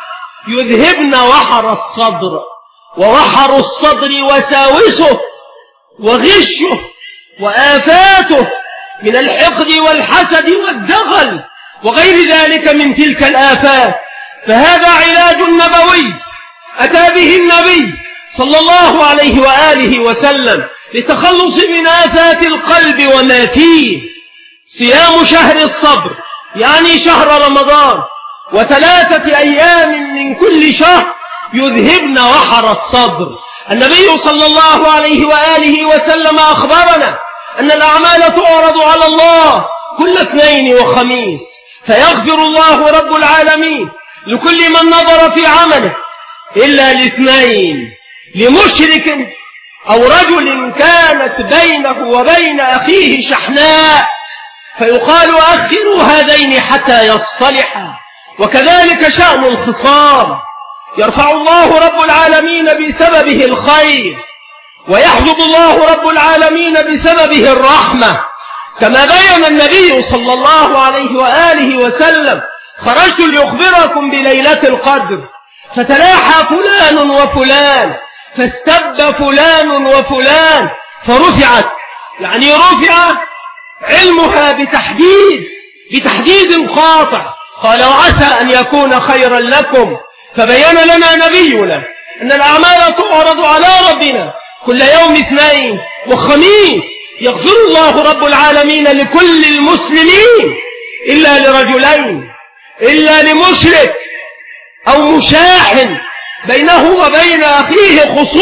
يذهبن وحر الصدر، ووحر الصدر وساوسه وغشه وآفاته من الحقد والحسد والدغل وغير ذلك من تلك الآفات. فهذا علاج نبوي أتى به النبي صلى الله عليه وآله وسلم لتخلص من آفات القلب وما فيه. صيام شهر الصبر يعني شهر رمضان، و3 أيام من كل شهر يذهبن وحر الصدر. النبي صلى الله عليه وآله وسلم أخبرنا أن الأعمال تعرض على الله كل اثنين وخميس، فيغفر الله رب العالمين لكل من نظر في عمله إلا لاثنين: لمشرك أو رجل كانت بينه وبين أخيه شحناء فيقال أخروا هذين حتى يصطلحا. وكذلك شأن الخصام، يرفع الله رب العالمين بسببه الخير، ويحجب الله رب العالمين بسببه الرحمة، كما بين النبي صلى الله عليه وآله وسلم: خرجت لأخبركم بليلة القدر فتلاحى فلان وفلان فاستب فلان وفلان فرفعت، يعني رفع علمها بتحديد قاطع. قال: وعسى أن يكون خيرا لكم. فبين لنا نبينا أن الأعمال تعرض على ربنا كل يوم اثنين وخميس، يغفر الله رب العالمين لكل المسلمين إلا لرجلين: إلا لمشرك أو مشاحن بينه وبين أخيه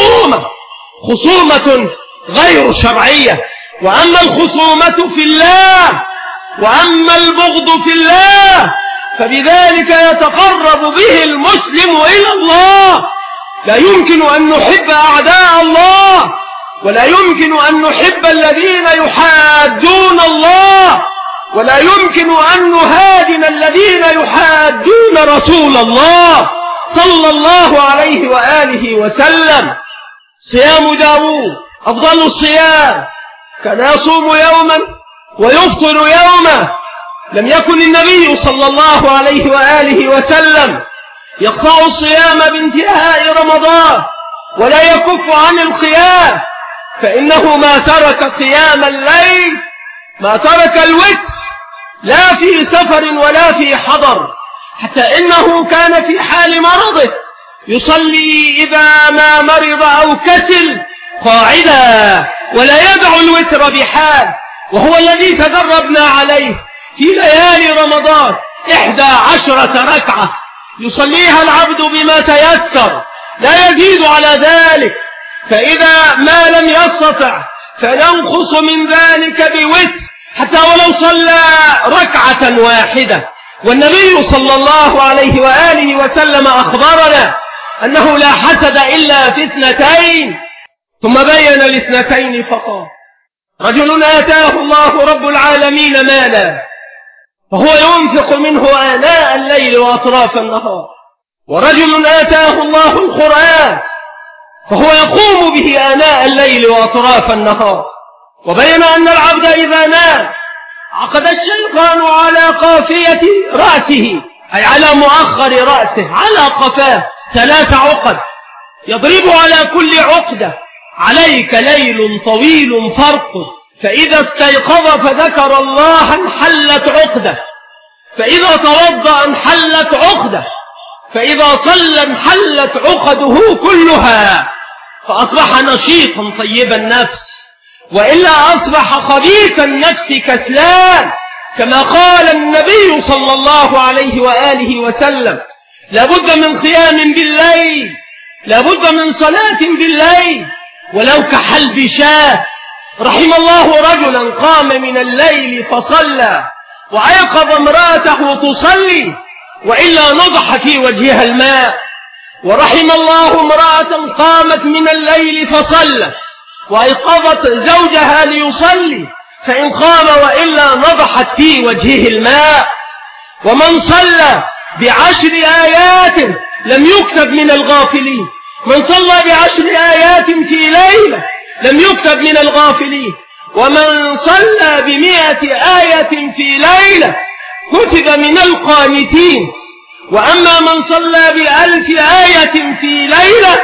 خصومة غير شرعية. وأما الخصومة في الله وأما البغض في الله فبذلك يتقرب به المسلم إلى الله. لا يمكن أن نحب أعداء الله، ولا يمكن أن نحب الذين يحادون الله، ولا يمكن أن نهادن الذين يحادون رسول الله صلى الله عليه وآله وسلم. صيام داود أفضل الصيام، كان يصوم يوما ويفطر يوما. لم يكن النبي صلى الله عليه وآله وسلم يقطع الصيام بانتهاء رمضان ولا يكف عن القيام، فإنه ما ترك قيام الليل، ما ترك الوتر، لا في سفر ولا في حضر، حتى إنه كان في حال مرضه يصلي إذا ما مرض أو كسل قاعدا ولا يدع الوتر بحال، وهو الذي تدربنا عليه في ليالي رمضان 11 ركعة يصليها العبد بما تيسر لا يزيد على ذلك، فإذا ما لم يستطع فينقص من ذلك بوتر حتى ولو صلى ركعة واحدة. والنبي صلى الله عليه وآله وسلم أخبرنا أنه لا حسد إلا في 2، ثم بين ال2 فقال: رجل آتاه الله رب العالمين مالا فهو ينفق منه آناء الليل وأطراف النهار، ورجل آتاه الله القرآن فهو يقوم به آناء الليل وأطراف النهار. وبين أن العبد إذا نام عقد الشيطان على قافية رأسه، أي على مؤخر رأسه، على قفاه 3 عقد، يضرب على كل عقدة: عليك ليل طويل فارقد، فإذا استيقظ فذكر الله انحلت عقدة، فإذا توضأ انحلت عقدة، فإذا صلى انحلت عقده كلها، فأصبح نشيطا طيب النفس، وإلا أصبح خبيث النفس كسلان، كما قال النبي صلى الله عليه وآله وسلم: لابد من قيام بالليل، لابد من صلاة بالليل ولو كحلب شاة. رحم الله رجلا قام من الليل فصلى وأيقظ امرأته تصلي وإلا نضح في وجهها الماء، ورحم الله امرأة قامت من الليل فصلى وأيقظت زوجها ليصلي فإن قام وإلا نضحت في وجهه الماء. ومن صلى ب10 آيات لم يكتب من الغافلين، من صلى ب10 آيات في ليلة لم يكتب من الغافلين، ومن صلى ب100 آية في ليلة كتب من القانتين. وأما من صلى ب1000 آية في ليلة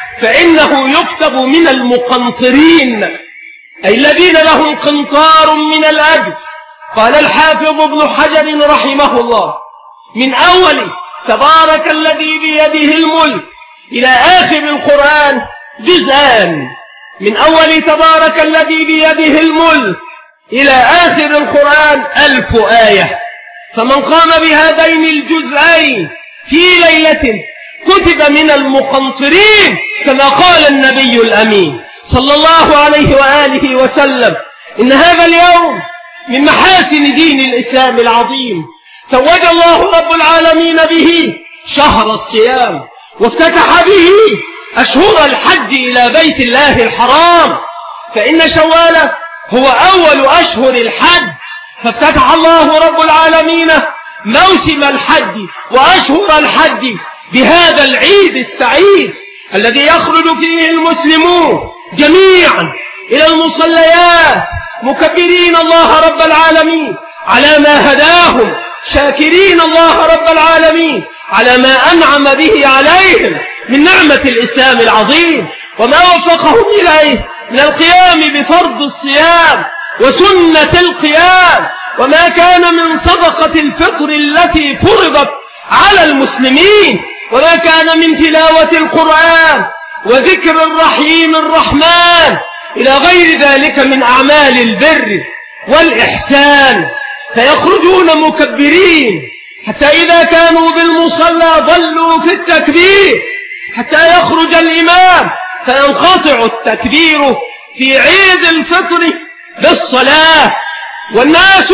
فإنه يكتب من المقنطرين، أي الذين لهم قنطار من الأجر. قال الحافظ ابن حجر رحمه الله: من أول تبارك الذي بيده الملك إلى آخر القرآن جزءان، من أول تبارك الذي بيده الملك إلى آخر القرآن 1000 آية. فمن قام بهذين الجزئين في ليلة كتب من المقنطرين، كما قال النبي الأمين صلى الله عليه وآله وسلم: إن هذا اليوم من محاسن دين الإسلام العظيم، توج الله رب العالمين به شهر الصيام، وافتتح به أشهر الحج إلى بيت الله الحرام، فإن شوال هو أول أشهر الحج، فافتتح الله رب العالمين موسم الحج وأشهر الحج بهذا العيد السعيد الذي يخرج فيه المسلمون جميعا إلى المصليات مكبرين الله رب العالمين على ما هداهم، شاكرين الله رب العالمين على ما أنعم به عليهم من نعمة الإسلام العظيم، وما وفقهم إليه من القيام بفرض الصيام وسنة القيام، وما كان من صدقة الفطر التي فرضت على المسلمين، وما كان من تلاوة القرآن وذكر الرحيم الرحمن إلى غير ذلك من أعمال البر والإحسان، فيخرجون مكبرين حتى إذا كانوا بالمصلى ظلوا في التكبير حتى يخرج الإمام، فينقطع التكبير في عيد الفطر بالصلاة، والناس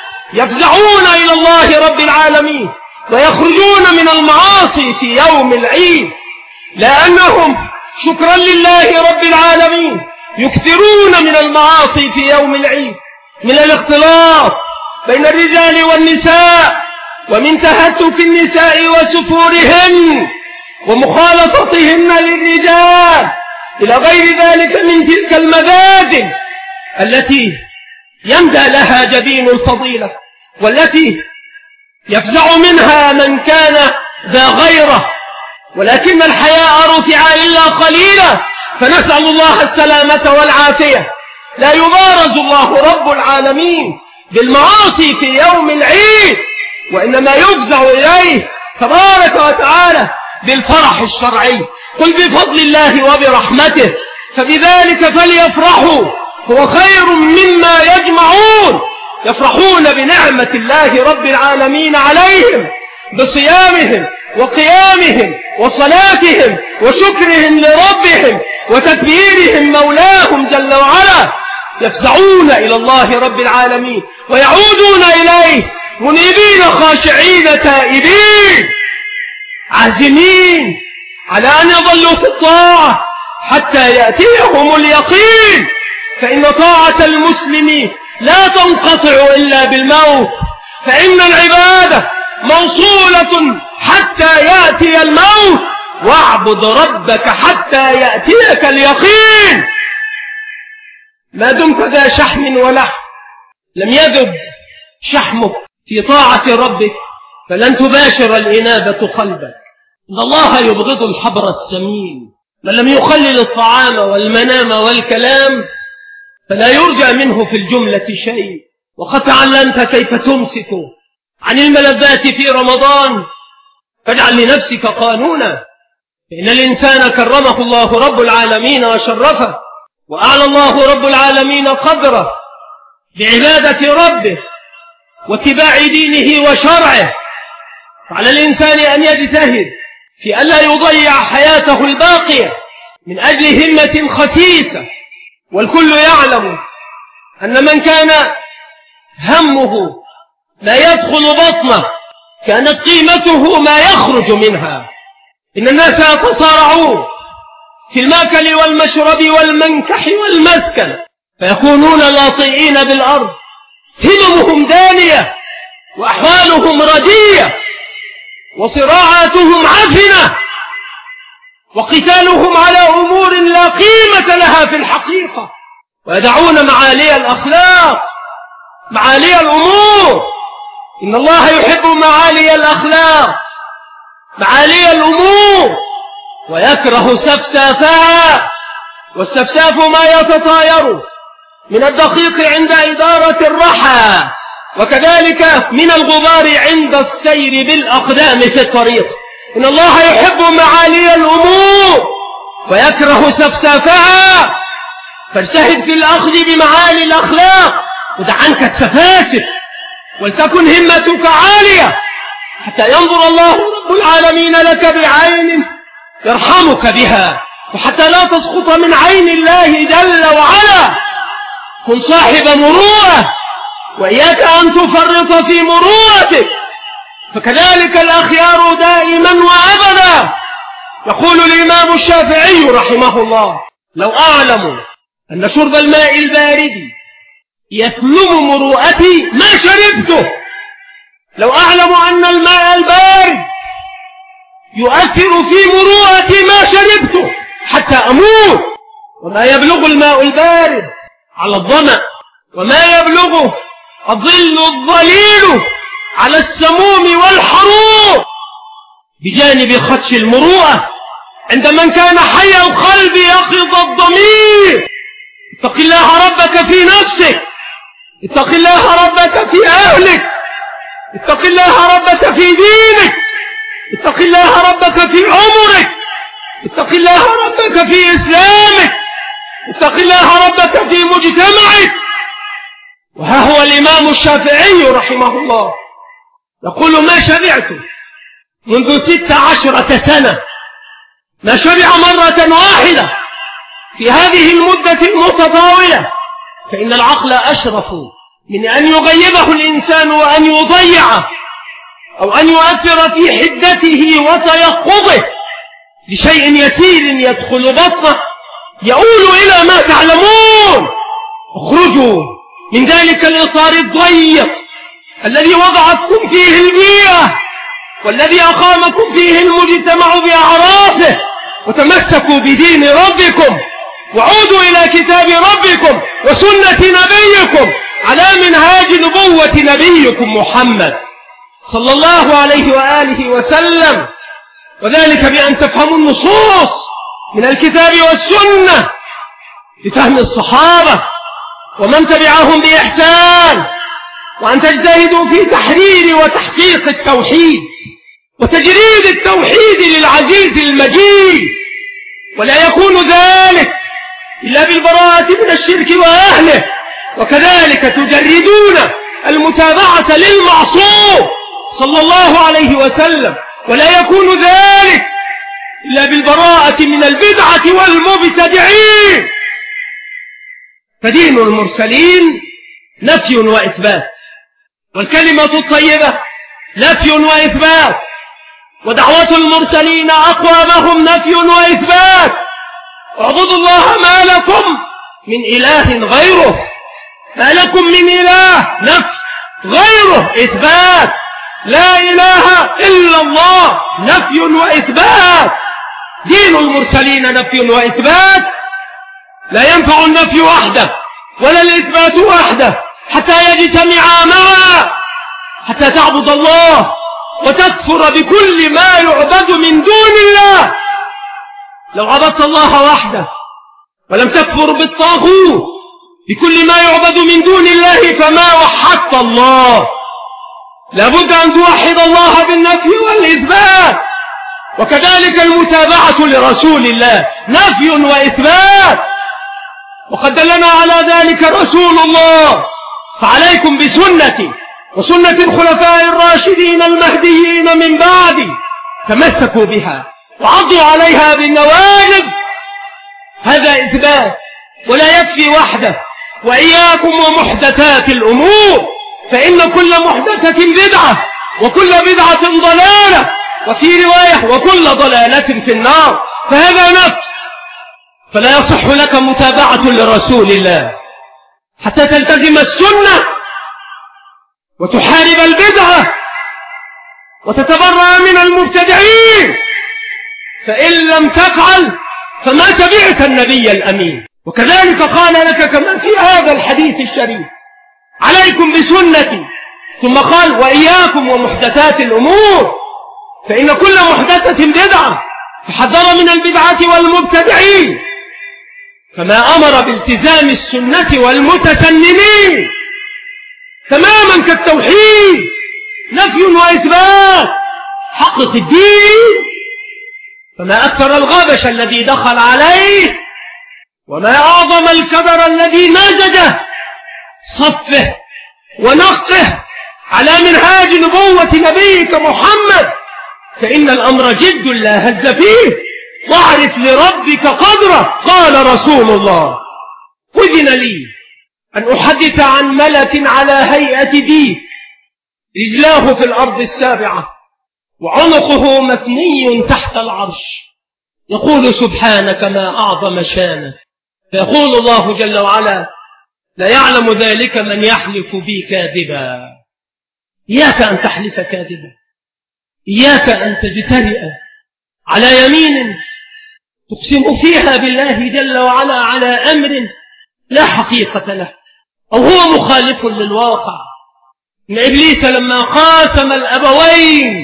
يفزعون إلى الله رب العالمين ويخرجون من المعاصي في يوم العيد، لأنهم شكرا لله رب العالمين يكثرون من المعاصي في يوم العيد، من الاختلاط بين الرجال والنساء، ومن تهتك النساء وسفورهن ومخالطتهن للرجال، إلى غير ذلك من تلك المبادئ التي يندى لها جبين الفضيلة، والتي يفزع منها من كان ذا غيره، ولكن الحياء رفع إلا قليلا، فنسأل الله السلامة والعافية. لا يبارز الله رب العالمين بالمعاصي في يوم العيد، وإنما يفزع إليه تبارك وتعالى بالفرح الشرعي. قل بفضل الله وبرحمته فبذلك فليفرحوا هو خير مما يجمعون. يفرحون بنعمة الله رب العالمين عليهم بصيامهم وقيامهم وصلاتهم وشكرهم لربهم وتكبيرهم مولاهم جل وعلا، يفزعون إلى الله رب العالمين ويعودون إليه منيبين خاشعين تائبين عازمين على أن يظلوا في الطاعة حتى يأتيهم اليقين، فإن طاعة المسلم لا تنقطع إلا بالموت، فإن العبادة موصولة حتى يأتي الموت، واعبد ربك حتى يأتيك اليقين. ما دمت ذا شحم ولحم لم يذب شحمك في طاعة ربك، فلن تباشر الإنابة قلبك. إن الله يبغض الحبر السمين، من لم يخلل الطعام والمنام والكلام فلا يرجى منه في الجملة شيء. وقد تعلمت كيف تمسك عن الملذات في رمضان، فاجعل لنفسك قانونا، فإن الإنسان كرمه الله رب العالمين وشرفه، وأعلى الله رب العالمين قدره بعبادة ربه واتباع دينه وشرعه. فعلى الإنسان أن يجتهد في ألا يضيع حياته الباقية من أجل همة خسيسة، والكل يعلم أن من كان همه لا يدخل بطنه كانت قيمته ما يخرج منها. إن الناس يتصارعون في المأكل والمشرب والمنكح والمسكن، فيكونون لاطئين بالأرض، هممهم دانية وأحوالهم ردية وصراعاتهم عفنة وقتالهم على أمور لا قيمة لها في الحقيقة، ويدعون معالي الأخلاق معالي الأمور. إن الله يحب معالي الأخلاق معالي الأمور ويكره سفسافها، والسفساف ما يتطاير من الدقيق عند إدارة الرحى، وكذلك من الغبار عند السير بالأقدام في الطريق. إن الله يحب معالي الأمور ويكره سفسافها، فاجتهد في الأخذ بمعالي الأخلاق ودع عنك السفاسف، ولتكن همتك عالية حتى ينظر الله رب العالمين لك بعين يرحمك بها، وحتى لا تسقط من عين الله جل وعلا. كن صاحب مروءة، وإياك أن تفرط في مروءتك، فكذلك الأخيار دائما وأبدا. يقول الإمام الشافعي رحمه الله: لو أعلم أن شرب الماء البارد يثلم مروءتي ما شربته. لو أعلم أن الماء البارد يؤثر في مروءتي ما شربته حتى أموت. وما يبلغ الماء البارد على الظمأ، وما يبلغ الظل الظليل على السموم والحروق، بجانب خدش المروءة عند من كان حي القلب يقظ الضمير. اتق الله ربك في نفسك، اتق الله ربك في أهلك، اتق الله ربك في دينك، اتق الله ربك في عمرك، اتق الله ربك في إسلامك، اتق الله ربك في مجتمعك. وها هو الإمام الشافعي رحمه الله يقول: ما شبعت منذ 16 سنة، ما شبع مرة واحدة في هذه المدة المتطاولة، فإن العقل أشرف من أن يغيبه الإنسان وأن يضيعه، أو أن يؤثر في حدته وتيقظه لشيء يسير يدخل بطنه يؤول إلى ما تعلمون. اخرجوا من ذلك الإطار الضيق الذي وضعتكم فيه البيئة، والذي أقامكم فيه المجتمع بأعرافه، وتمسكوا بدين ربكم، وعودوا إلى كتاب ربكم وسنة نبيكم على منهاج نبوة نبيكم محمد صلى الله عليه وآله وسلم، وذلك بأن تفهموا النصوص من الكتاب والسنة بفهم الصحابة ومن تبعهم بإحسان، وأن تجتهدوا في تحرير وتحقيق التوحيد وتجريد التوحيد للعزيز المجيد، ولا يكون ذلك إلا بالبراءة من الشرك وأهله، وكذلك تجردون المتابعة للمعصوم صلى الله عليه وسلم، ولا يكون ذلك إلا بالبراءة من البدعة والمبتدعين. فدين المرسلين نفي وإثبات، والكلمة الطيبة نفي وإثبات، ودعوة المرسلين أقوامهم نفي وإثبات. اعبدوا الله ما لكم من إله غيره، ما لكم من إله نفي، غيره إثبات. لا إله إلا الله نفي وإثبات. دين المرسلين نفي وإثبات، لا ينفع النفي وحده ولا الإثبات وحده حتى يجتمعا معا، حتى تعبد الله وتكفر بكل ما يعبد من دون الله. لو عبدت الله وحده ولم تكفر بالطاغوت بكل ما يعبد من دون الله فما وحدت الله. لابد أن توحد الله بالنفي والإثبات، وكذلك المتابعة لرسول الله نفي وإثبات، وقد دلنا على ذلك رسول الله. فعليكم بسنتي وسنة الخلفاء الراشدين المهديين من بعدي، تمسكوا بها وعضوا عليها بالنواجذ. هذا إثبات، ولا يكفي وحده. وإياكم ومحدثات الأمور، فإن كل محدثة بدعة، وكل بدعة ضلالة، وفي رواية وكل ضلالة في النار. فهذا نفس، فلا يصح لك متابعة لرسول الله حتى تلتزم السنة وتحارب البدعة وتتبرأ من المبتدعين، فإن لم تفعل فما تبعت النبي الأمين. وكذلك قال لك كما في هذا الحديث الشريف: عليكم بسنتي، ثم قال: وإياكم ومحدثات الأمور. فإن كل محدثة بدعة، فحذر من البدعة والمبتدعين، كما أمر بالتزام السنة والمتسننين تماما كالتوحيد، نفي وإثبات، حقق الدين. فما أكثر الغبش الذي دخل عليه، وما أعظم الكدر الذي مازجه، صفه ونقه على منهاج نبوة نبيك محمد، فإن الأمر جد لا هزل فيه، واعرف لربك قدره. قال رسول الله: أذن لي أن أحدث عن ملك على هيئة ديك، رجلاه في الأرض السابعة وعنقه مثني تحت العرش، يقول: سبحانك ما أعظم شانك. فيقول الله جل وعلا: لا يعلم ذلك من يحلف بي كاذبا. إياك أن تحلف كاذبا، إياك أن تجترئ على يمين تقسم فيها بالله جل وعلا على أمر لا حقيقة له، أو هو مخالف للواقع. إن إبليس لما قاسم الأبوين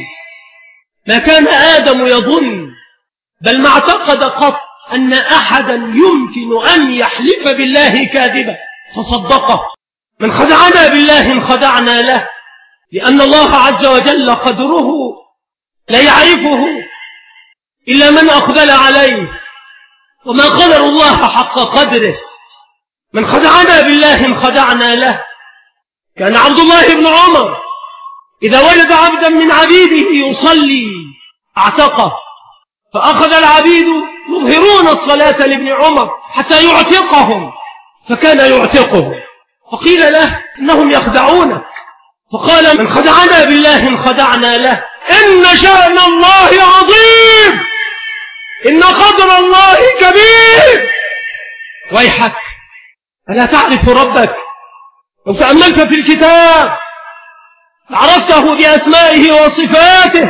ما كان آدم يظن، بل ما اعتقد قط أن أحدا يمكن أن يحلف بالله كاذبا، فصدقه. من خدعنا بالله انخدعنا له، لأن الله عز وجل قدره لا يعرفه إلا من أقبل عليه، وما قدر الله حق قدره. من خدعنا بالله انخدعنا له. كان عبد الله بن عمر إذا وجد عبدا من عبيده يصلي اعتقه، فأخذ العبيد يظهرون الصلاة لابن عمر حتى يعتقهم، فكان يعتقه، فقيل له إنهم يخدعونك، فقال: من خدعنا بالله انخدعنا له، إن شأن الله عظيم، إن قدر الله كبير. ويحك، ألا تعرف ربك؟ لو تأملت في الكتاب عرفته بأسمائه وصفاته،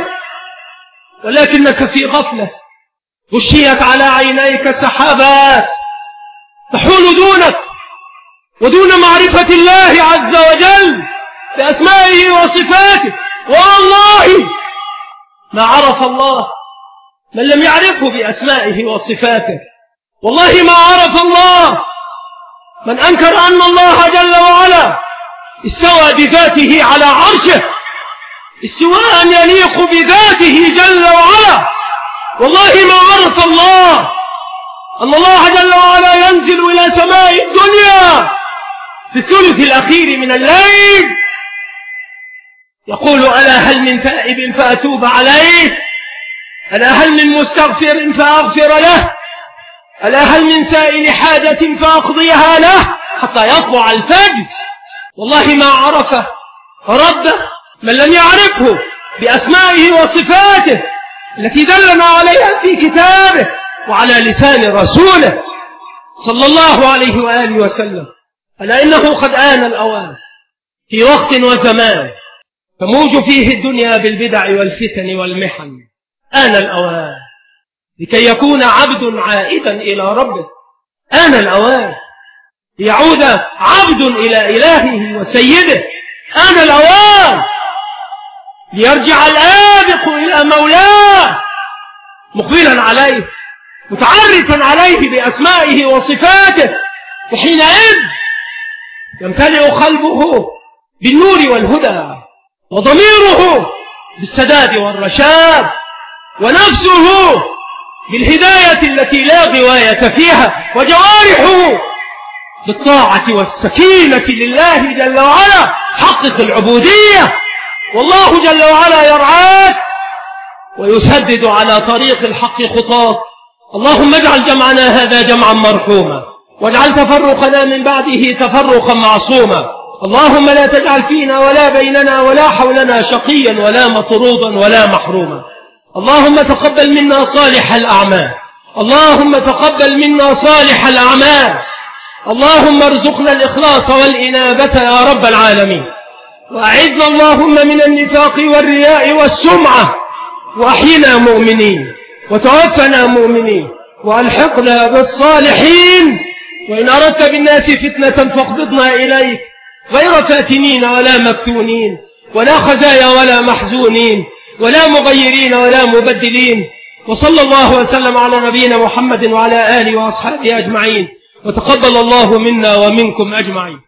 ولكنك في غفلة، غشيت على عينيك سحابات تحول دونك ودون معرفة الله عز وجل بأسمائه وصفاته. والله ما عرف الله من لم يعرفه بأسمائه وصفاته، والله ما عرف الله من أنكر أن الله جل وعلا استوى بذاته على عرشه استواء يليق بذاته جل وعلا. والله ما عرف الله أن الله جل وعلا ينزل إلى سماء الدنيا في الثلث الأخير من الليل، يقول: ألا هل من تائب فأتوب عليه، ألا هل من مستغفر فأغفر له، ألا هل من سائل حاجة فأقضيها له، حتى يطلع الفجر. والله ما عرفه ربه من لم يعرفه بأسمائه وصفاته التي دلنا عليها في كتابه وعلى لسان رسوله صلى الله عليه وآله وسلم. ألا إنه قد آن الأوان في وقت وزمان تموج فيه الدنيا بالبدع والفتن والمحن، آن الأوان لكي يكون عبد عائدا إلى ربه، آن الأوان ليعود عبد إلى إلهه وسيده، آن الأوان ليرجع الآبق إلى مولاه مقبلا عليه متعرفا عليه بأسمائه وصفاته، وحينئذ يمتلئ قلبه بالنور والهدى، وضميره بالسداد والرشاد، ونفسه بالهداية التي لا غواية فيها، وجوارحه بالطاعة والسكينة لله جل وعلا. حقق العبودية، والله جل وعلا يرعاك ويسدد على طريق الحق خطاك. اللهم اجعل جمعنا هذا جمعا مرحوما، واجعل تفرقنا من بعده تفرقا معصوما. اللهم لا تجعل فينا ولا بيننا ولا حولنا شقيا ولا مطرودا ولا محروما. اللهم تقبل منا صالح الأعمال، اللهم تقبل منا صالح الأعمال. اللهم ارزقنا الإخلاص والإنابة يا رب العالمين، وأعذنا اللهم من النفاق والرياء والسمعة، وأحينا مؤمنين وتوفنا مؤمنين وألحقنا بالصالحين. وإن أردت بالناس فتنة فاقبضنا إليك غير فاتنين ولا مفتونين، ولا خزايا ولا محزونين، ولا مغيرين ولا مبدلين. وصلى الله وسلم على نبينا محمد وعلى آله وأصحابه أجمعين، وتقبل الله منا ومنكم أجمعين.